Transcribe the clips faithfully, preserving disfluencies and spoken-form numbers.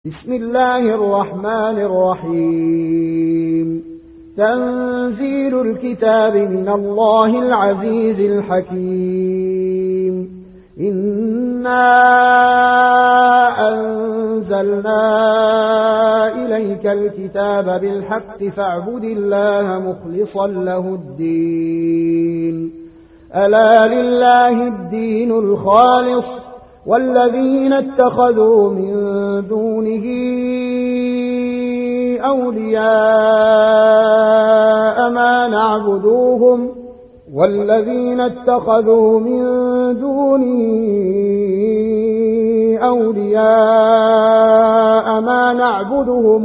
بسم الله الرحمن الرحيم تنزيل الكتاب من الله العزيز الحكيم إنا أنزلنا إليك الكتاب بالحق فاعبد الله مخلصا له الدين ألا لله الدين الخالص والذين اتخذوا من دونه أولياء ما نعبدوهم والذين اتخذوا من دونه أولياء ما نعبدهم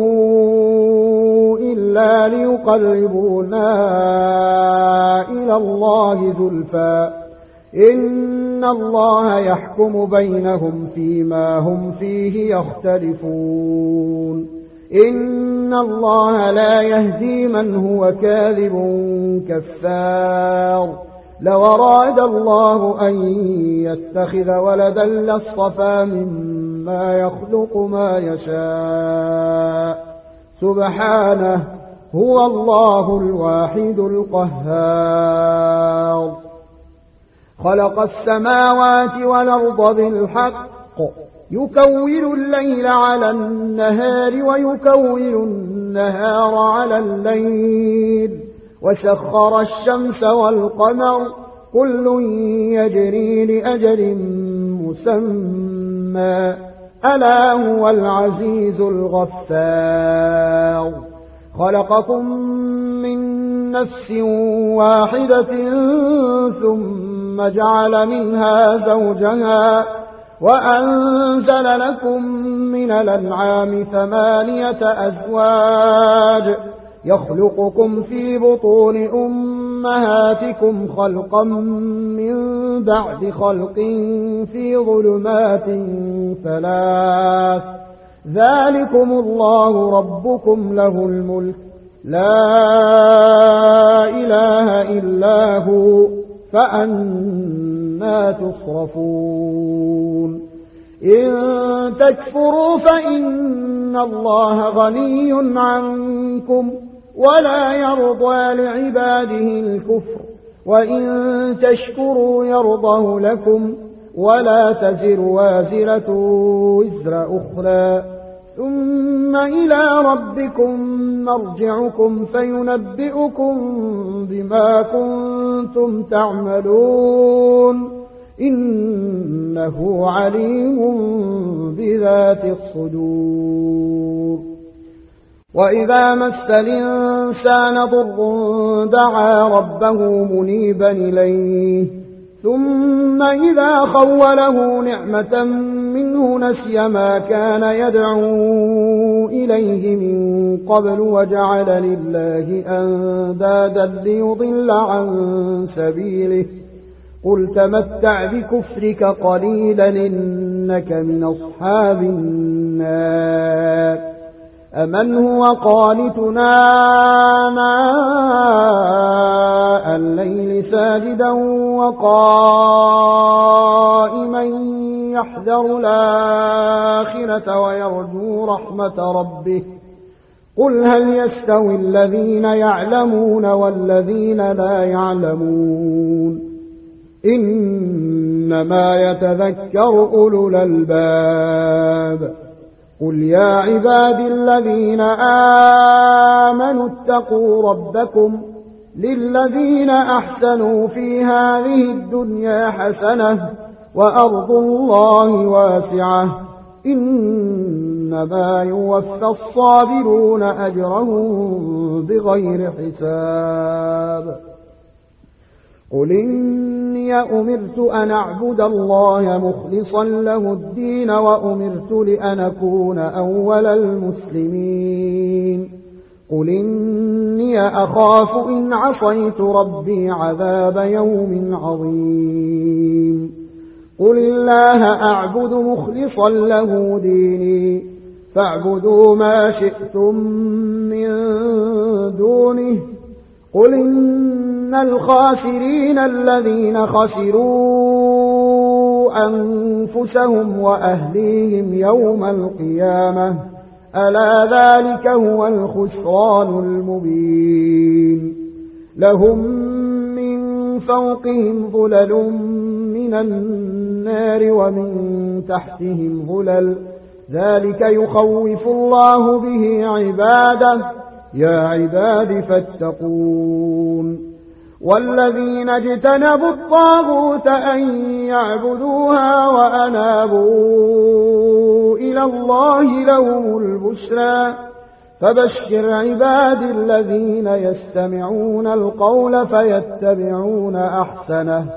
إلا ليقربونا إلى الله زلفى إن الله يحكم بينهم فيما هم فيه يختلفون إن الله لا يهدي من هو كاذب كفار لو أراد الله أن يتخذ ولدا لاصطفى مما يخلق ما يشاء سبحانه هو الله الواحد القهار خلق السماوات والأرض بالحق يكور الليل على النهار ويكور النهار على الليل وسخر الشمس والقمر كل يجري لأجل مسمى ألا هو العزيز الغفار خلقكم من نفس واحدة ثم جعل منها زوجها وأنزل لكم من الأنعام ثمانية أزواج يخلقكم في بطون أمهاتكم خلقا من بعد خلق في ظلمات ثلاث ذلكم الله ربكم له الملك لا إله إلا هو فأنى تصرفون إن تكفروا فإن الله غني عنكم ولا يرضى لعباده الكفر وإن تشكروا يرضه لكم ولا تزر وازرة وزر أخرى ثم إلى ربكم مرجعكم فينبئكم بما كنتم تعملون إنه عليم بذات الصدور وإذا مس الإنسان ضر دعا ربه منيبا إليه ثم إذا خوله نعمة منه نسي ما كان يدعو إليه من قبل وجعل لله أندادا ليضل عن سبيله قل تمتع بكفرك قليلا إنك من أصحاب النار أمن هو قانتنا آناء الليل ساجدا وقائما يحذر الآخرة ويرجو رحمة ربه قل هل يستوي الذين يعلمون والذين لا يعلمون إنما يتذكر أولو الألباب قل يا عبادي الذين آمنوا اتقوا ربكم للذين أحسنوا في هذه الدنيا حسنة وأرض الله واسعة إنما يوفى الصابرون أجرهم بغير حساب قل إني أمرت أن أعبد الله مخلصا له الدين وأمرت لأن أكون أول المسلمين قل إني أخاف إن عصيت ربي عذاب يوم عظيم قل الله أعبد مخلصا له ديني فاعبدوا ما شئتم من دونه قل إن الخاسرين الذين خسروا قوا أنفسهم وأهليهم يوم القيامة ألا ذلك هو الخسران المبين لهم من فوقهم ظلل من النار ومن تحتهم ظلل ذلك يخوف الله به عباده يا عباد فاتقون والذين اجتنبوا الطاغوت أن يعبدوها وأنابوا إلى الله لهم البشرى فبشر عباد الذين يستمعون القول فيتبعون أحسنه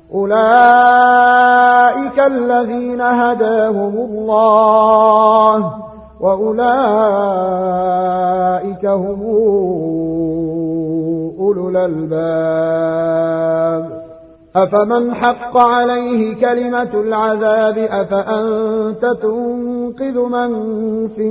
أولئك الذين هداهم الله وأولئك هم أولو الألباب أفمن حق عليه كلمة العذاب أفأنت تنقذ من في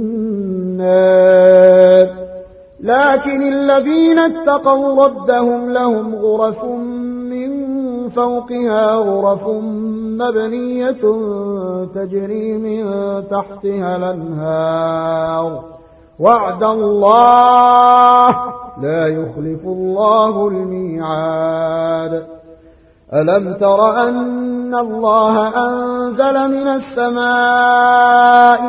النار لكن الذين اتقوا ربهم لهم غرف من فوقها غرف مبنية تجري من تحتها الأنهار وعد الله لا يخلف الله الميعاد ألم تر أن الله أنزل من السماء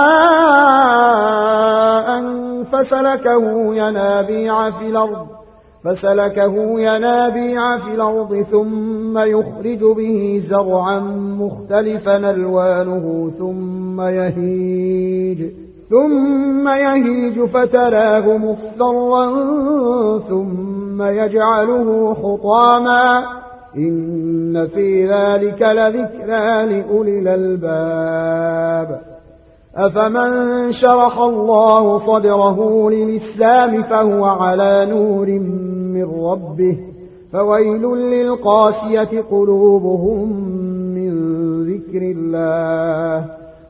ماء فسلكه ينابيع في الأرض فسلكه ينابيع في الأرض ثم يخرج به زرعا مختلفا ألوانه ثم يهيج ثم يهيج فتراه مصفرا ثم يجعله حطاما إن في ذلك لذكرى لأولي الألباب أفمن شرح الله صدره للإسلام فهو على نور من ربه فويل للقاسية قلوبهم من ذكر الله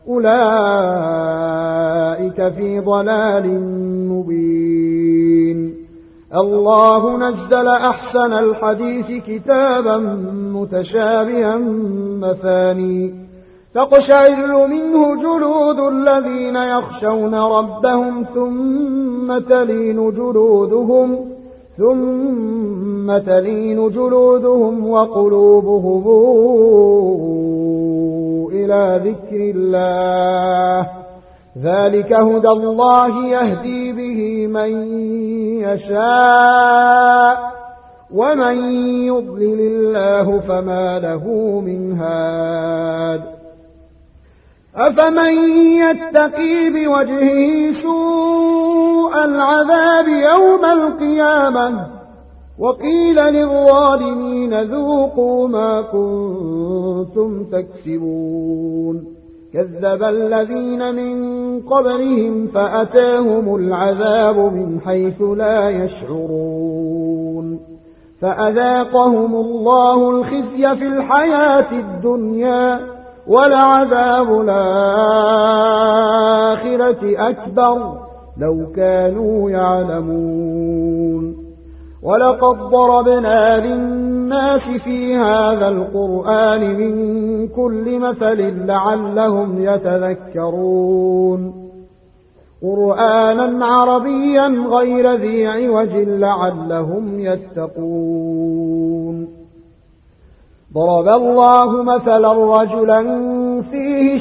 أولئك في ضلال مبين الله نزل أحسن الحديث كتابا متشابها مثاني تقشعر منه جلود الذين يخشون ربهم ثم تلين جلودهم ثم تلين جلودهم وقلوبهم إلى ذكر الله ذلك هدى الله يهدي به من يشاء ومن يضلل الله فما له من هاد أفمن يتقي بوجهه سوء العذاب يوم القيامة وقيل للظالمين ذوقوا ما كنتم تكسبون كذب الذين من قبلهم فأتاهم العذاب من حيث لا يشعرون فأذاقهم الله الخزي في الحياة الدنيا ولعذاب الآخرة أكبر لو كانوا يعلمون ولقد ضربنا للناس في هذا القرآن من كل مثل لعلهم يتذكرون قرآنا عربيا غير ذي عوج لعلهم يتقون ضرب الله مثلا رجلا فيه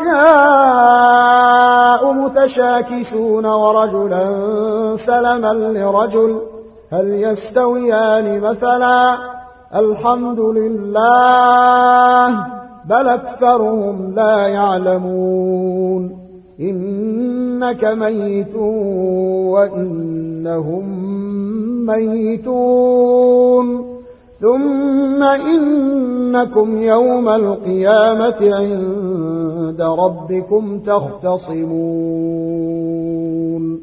شركاء متشاكسون ورجلا سلما لرجل هل يستويان مثلا الحمد لله بل أكثرهم لا يعلمون إنك ميت وإنهم ميتون ثم إنكم يوم القيامة عند ربكم تختصمون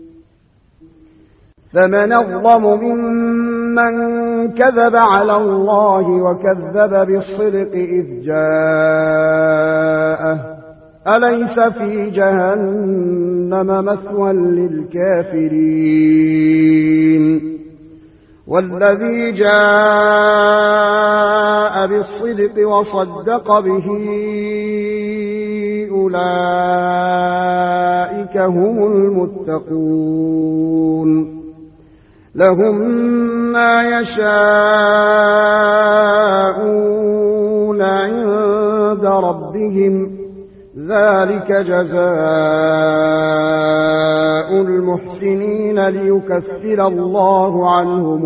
فمن أظلم ممن كذب على الله وكذب بالصدق إذ جاءه أليس في جهنم مثوى للكافرين والذي جاء بالصدق وصدق به أولئك هم المتقون لهم ما يشاءون عند ربهم ذلك جزاء المحسنين ليكفر الله عنهم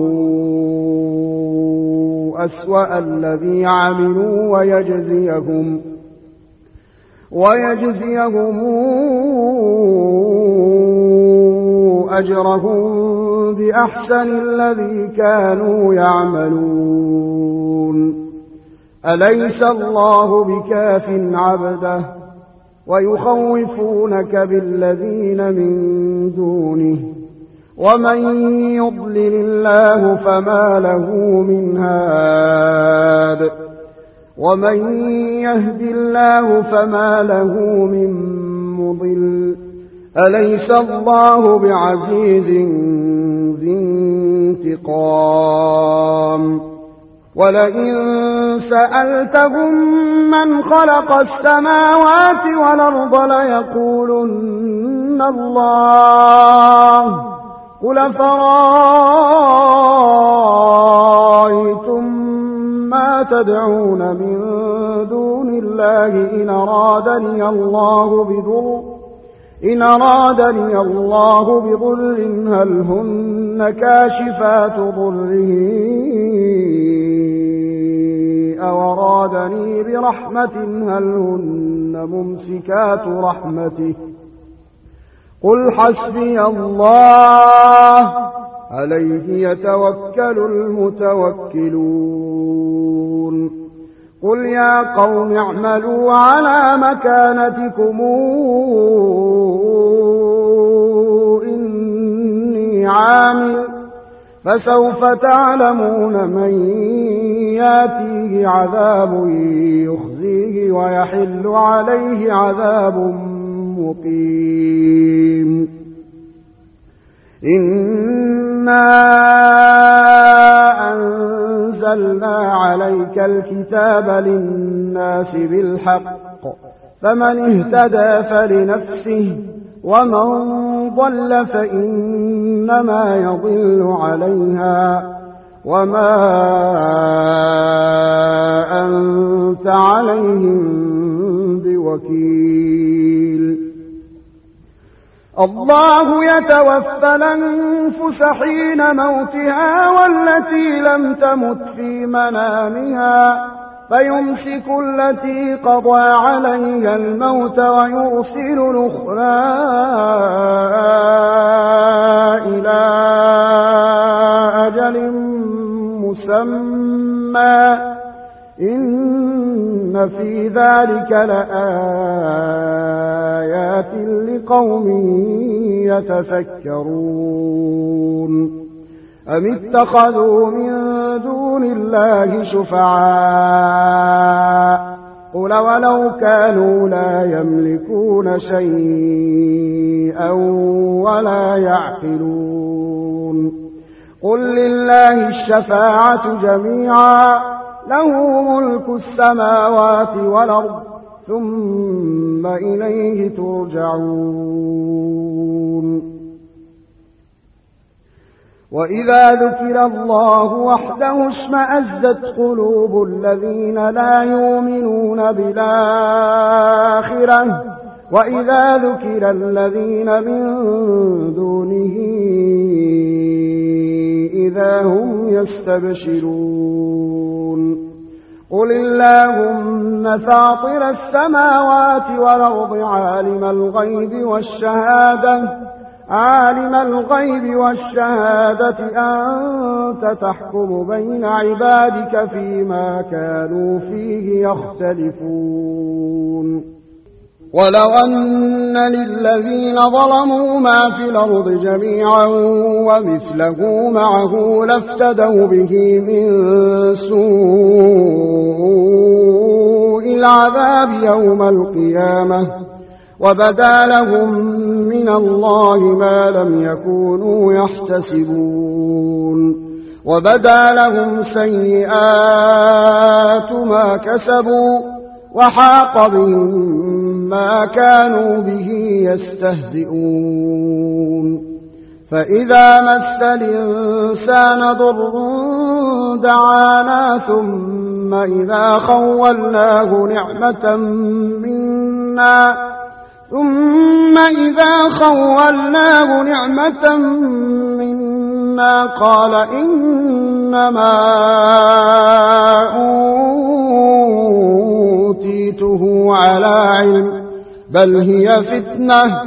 أسوأ الذي عملوا ويجزيهم ويجزيهم أجرهم بأحسن الذي كانوا يعملون أليس الله بكاف عبده ويخوفونك بالذين من دونه ومن يضلل الله فما له من هاد ومن يهد الله فما له من مضل أليس الله بعزيز ذي انتقام ولئن سألتهم من خلق السماوات والأرض ليقولن الله قل فرأيتم ما تدعون من دون الله إن أرادني الله بضر إن أرادني الله بضر هل هن كاشفات ضره أو أرادني برحمة هل هن ممسكات رحمته قل حسبي الله عليه يتوكل المتوكلون قل يا قوم اعملوا على مكانتكم إني عامل فسوف تعلمون من ياتيه عذاب يخزيه ويحل عليه عذاب مقيم إنا أنزلنا عليك الكتاب للناس بالحق فمن اهتدى فلنفسه ومن ضل فإنما يضل عليها وما أنت عليهم بوكيل الله يتوفى الأنفس حين موتها والتي لم تمت في منامها فيمسك التي قضى عليها الموت ويرسل الأخرى إلى أجل مسمى إن في ذلك لآيات لقوم يتفكرون أم اتخذوا من دون الله شفعاء قل ولو كانوا لا يملكون شيئا ولا يعقلون قل لله الشفاعة جميعا له ملك السماوات والأرض ثم إليه ترجعون وإذا ذكر الله وحده اشمأزت قلوب الذين لا يؤمنون بالآخرة وإذا ذكر الذين من دونه إذا هم يستبشرون قل اللهم فاطر السماوات والأرض عالم الغيب والشهادة عالم الغيب والشهادة أنت تحكم بين عبادك فيما كانوا فيه يختلفون ولو أن للذين ظلموا ما في الأرض جميعا ومثله معه لافتدوا به من سوء العذاب يوم القيامة وبدا لهم من الله ما لم يكونوا يحتسبون وبدا لهم سيئات ما كسبوا وحاق بهم ما كانوا به يستهزئون فإذا مس الإنسان ضر دعانا ثم إذا خولناه نعمة منا ثم إذا خولناه نعمة منا قال إنما أوتيته على علم بل هي فتنة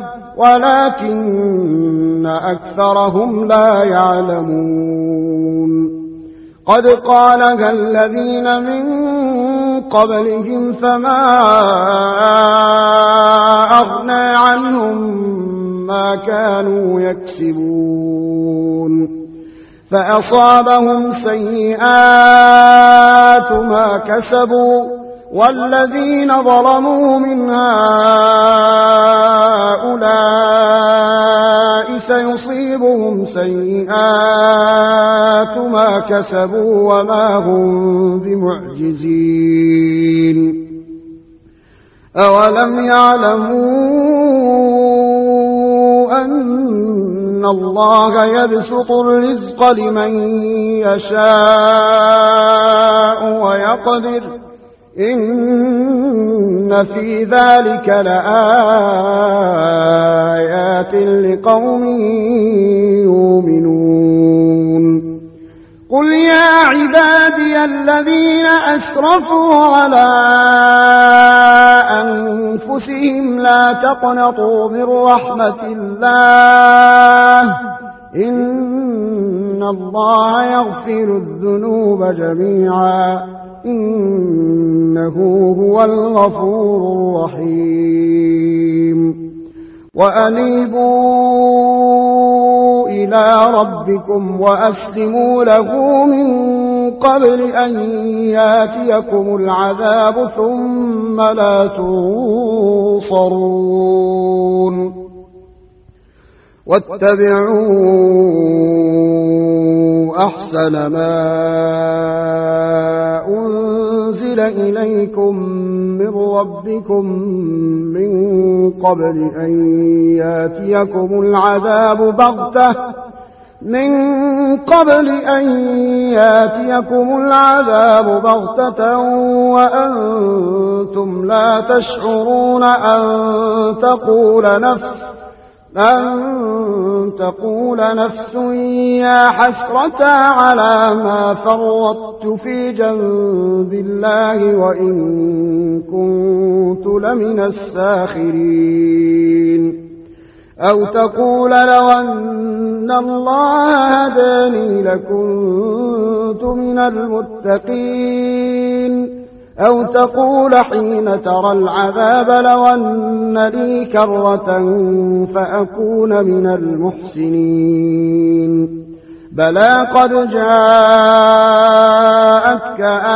ولكن أكثرهم لا يعلمون قد قالها الذين من قبلهم فما أغنى عنهم ما كانوا يكسبون فأصابهم سيئات ما كسبوا والذين ظلموا من هؤلاء سيصيبهم سيئات ما كسبوا وما هم بمعجزين أولم يعلموا أن الله يبسط الرزق لمن يشاء ويقدر إن في ذلك لآيات لقوم يؤمنون قل يا عبادي الذين أسرفوا على أنفسهم لا تقنطوا من رحمة الله إن الله يغفر الذنوب جميعا إنه هو الغفور الرحيم وأنيبوا إلى ربكم وأسلموا له من قبل أن ياتيكم العذاب ثم لا تنصرون واتبعوا أحسن ما أنزل إليكم من ربكم من قبل أن ياتيكم العذاب بغتة من قبل أن ياتيكم العذاب بغتة وأنتم لا تشعرون أن تقول نفس أن تقول نفس يا حسرة على ما فرطت في جنب الله وإن كنت لمن الساخرين أو تقول لو أن الله هداني لكنت من المتقين أو تقول حين ترى العذاب لو أن لي كرة فأكون من المحسنين بلى قد جاءتك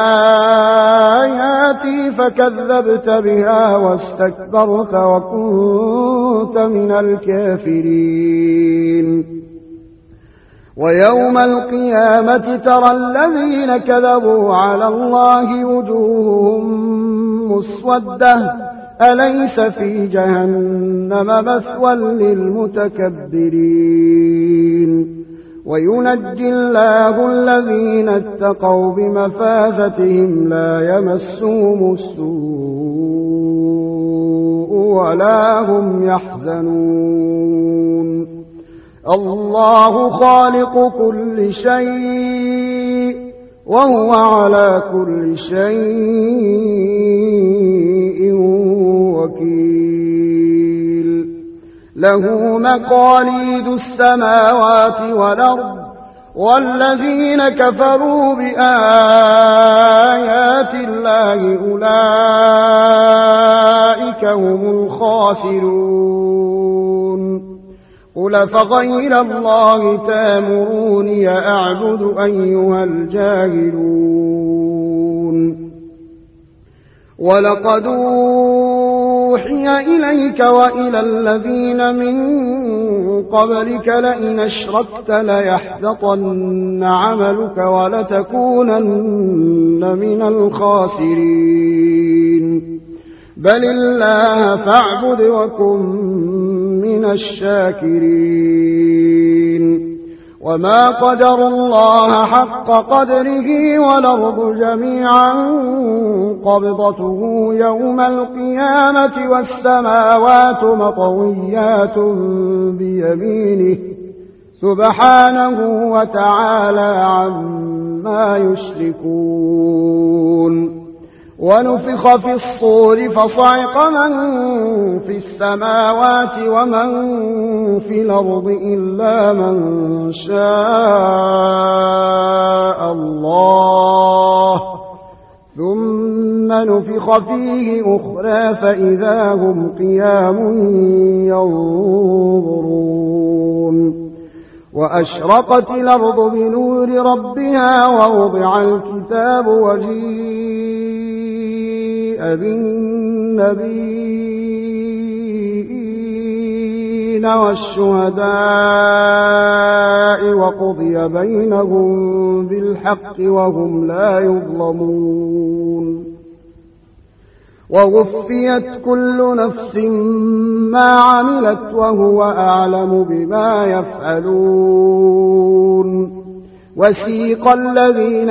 آياتي فكذبت بها واستكبرت وكنت من الكافرين ويوم القيامة ترى الذين كذبوا على الله وجوههم مسودة أليس في جهنم مثوى للمتكبرين وينجي الله الذين اتقوا بمفازتهم لا يمسهم السوء ولا هم يحزنون الله خالق كل شيء وهو على كل شيء وكيل له مقاليد السماوات والأرض والذين كفروا بآيات الله أولئك هم الخاسرون قل فغير الله تامروني أعبد أيها الجاهلون ولقد أوحي إليك وإلى الذين من قبلك لئن أشركت ليحبطن عملك ولتكونن من الخاسرين بل الله فاعبد وكن من الشاكرين وما قدروا الله حق قدره والأرض جميعا قبضته يوم القيامة والسماوات مطويات بيمينه سبحانه وتعالى عما يشركون ونفخ في الصور فصعق من في السماوات ومن في الأرض إلا من شاء الله ثم نفخ فيه أخرى فإذا هم قيام ينظرون وأشرقت الأرض بنور ربها ووضع الكتاب وجيء بالنبيين والشهداء وقضي بينهم بالحق وهم لا يظلمون ووفيت كل نفس ما عملت وهو أعلم بما يفعلون وسيق الذين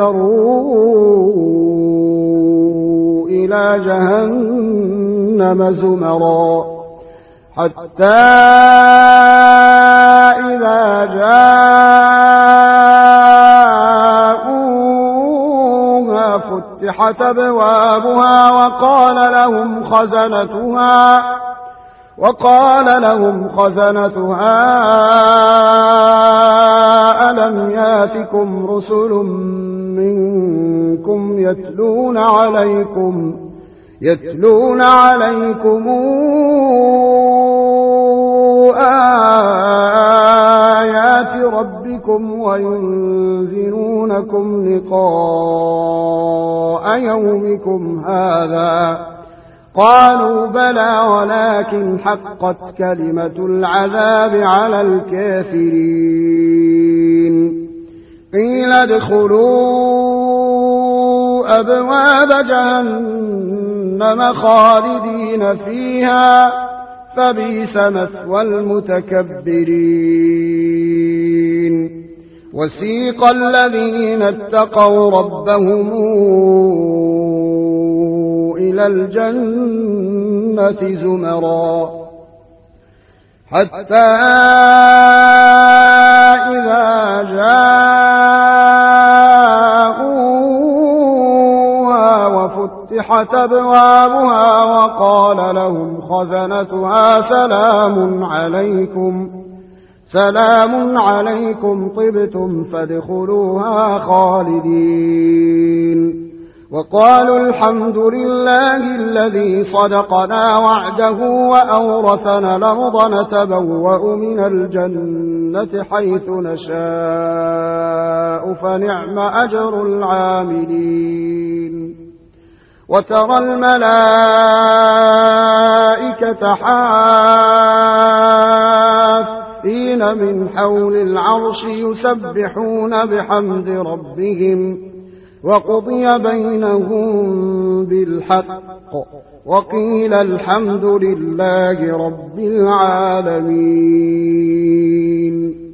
كفروا إلى جهنم زمرا حتى إذا جاءوها فتحت أبوابها وقال لهم خزنتها وقال لهم خزنتها ألم ياتكم رسل منكم يتلون عليكم يتلون عليكم آيات ربكم وينذرونكم لقاء يومكم هذا قالوا بلى ولكن حقت كلمة العذاب على الكافرين قيل ادخلوا أبواب جهنم خالدين فيها فبئس مثوى المتكبرين وسيق الذين اتقوا ربهم إلى الجنة زمرا حتى إذا جاءوها وفتحت أبوابها وقال لهم خزنتها سلام عليكم سلام عليكم طبتم فادخلوها خالدين وقالوا الحمد لله الذي صدقنا وعده وأورثنا الأرض نتبوأ من الجنة حيث نشاء فنعم أجر العاملين وترى الملائكة حافين من حول العرش يسبحون بحمد ربهم وقضي بينهم بالحق وقيل الحمد لله رب العالمين.